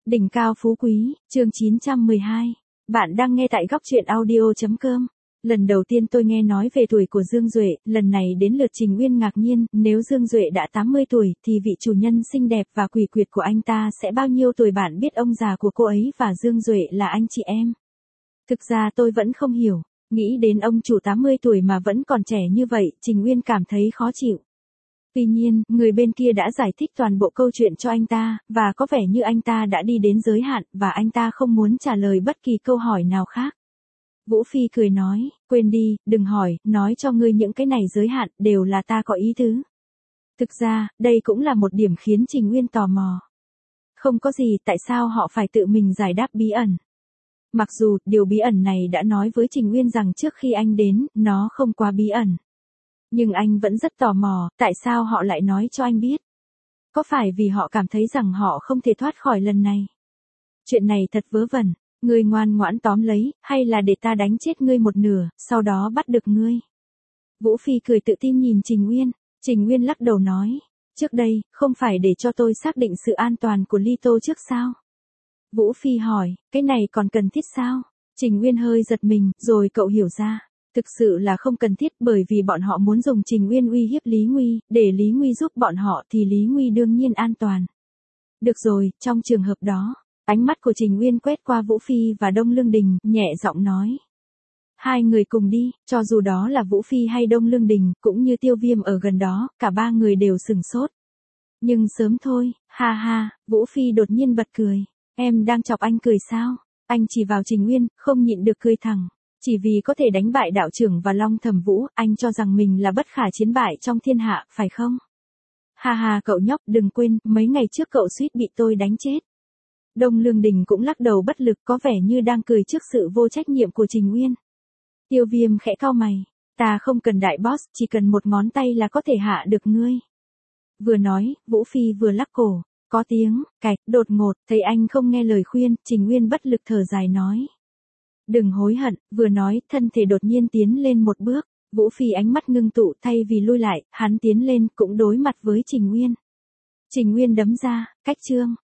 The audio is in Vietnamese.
Đỉnh cao phú quý, chương 912. Bạn đang nghe tại góc truyện audio.com. Lần đầu tiên tôi nghe nói về tuổi của Dương Duệ, lần này đến lượt Trình Uyên ngạc nhiên, nếu Dương Duệ đã 80 tuổi thì vị chủ nhân xinh đẹp và quỷ quyệt của anh ta sẽ bao nhiêu tuổi? Bạn biết ông già của cô ấy và Dương Duệ là anh chị em. Thực ra tôi vẫn không hiểu, nghĩ đến ông chủ 80 tuổi mà vẫn còn trẻ như vậy, Trình Uyên cảm thấy khó chịu. Tuy nhiên, người bên kia đã giải thích toàn bộ câu chuyện cho anh ta, và có vẻ như anh ta đã đi đến giới hạn, và anh ta không muốn trả lời bất kỳ câu hỏi nào khác. Vũ Phi cười nói, quên đi, đừng hỏi, nói cho ngươi những cái này giới hạn, đều là ta có ý tứ. Thực ra, đây cũng là một điểm khiến Trình Uyên tò mò. Không có gì, tại sao họ phải tự mình giải đáp bí ẩn? Mặc dù, điều bí ẩn này đã nói với Trình Uyên rằng trước khi anh đến, nó không quá bí ẩn. Nhưng anh vẫn rất tò mò, tại sao họ lại nói cho anh biết? Có phải vì họ cảm thấy rằng họ không thể thoát khỏi lần này? Chuyện này thật vớ vẩn, ngươi ngoan ngoãn tóm lấy, hay là để ta đánh chết ngươi một nửa, sau đó bắt được ngươi? Vũ Phi cười tự tin nhìn Trình Uyên. Trình Uyên lắc đầu nói, trước đây, không phải để cho tôi xác định sự an toàn của Ly Tô trước sao? Vũ Phi hỏi, cái này còn cần thiết sao? Trình Uyên hơi giật mình, rồi cậu hiểu ra. Thực sự là không cần thiết, bởi vì bọn họ muốn dùng Trình Uyên uy hiếp Lý Nguy, để Lý Nguy giúp bọn họ thì Lý Nguy đương nhiên an toàn. Được rồi, trong trường hợp đó, ánh mắt của Trình Uyên quét qua Vũ Phi và Đông Lương Đình, nhẹ giọng nói. Hai người cùng đi, cho dù đó là Vũ Phi hay Đông Lương Đình, cũng như Tiêu Viêm ở gần đó, cả ba người đều sửng sốt. Nhưng sớm thôi, ha ha, Vũ Phi đột nhiên bật cười. Em đang chọc anh cười sao? Anh chỉ vào Trình Uyên, không nhịn được cười thẳng. Chỉ vì có thể đánh bại đạo trưởng và Long Thẩm Vũ, anh cho rằng mình là bất khả chiến bại trong thiên hạ, phải không? Ha ha, cậu nhóc, đừng quên, mấy ngày trước cậu suýt bị tôi đánh chết. Đông Lương Đình cũng lắc đầu bất lực, có vẻ như đang cười trước sự vô trách nhiệm của Trình Uyên. Tiêu Viêm khẽ cau mày, ta không cần đại boss, chỉ cần một ngón tay là có thể hạ được ngươi. Vừa nói, Vũ Phi vừa lắc cổ, có tiếng cạch, đột ngột, thấy anh không nghe lời khuyên, Trình Uyên bất lực thở dài nói. Đừng hối hận, vừa nói, thân thể đột nhiên tiến lên một bước, Vũ Phi ánh mắt ngưng tụ, thay vì lui lại, hắn tiến lên, cũng đối mặt với Trình Uyên. Trình Uyên đấm ra, cách chương.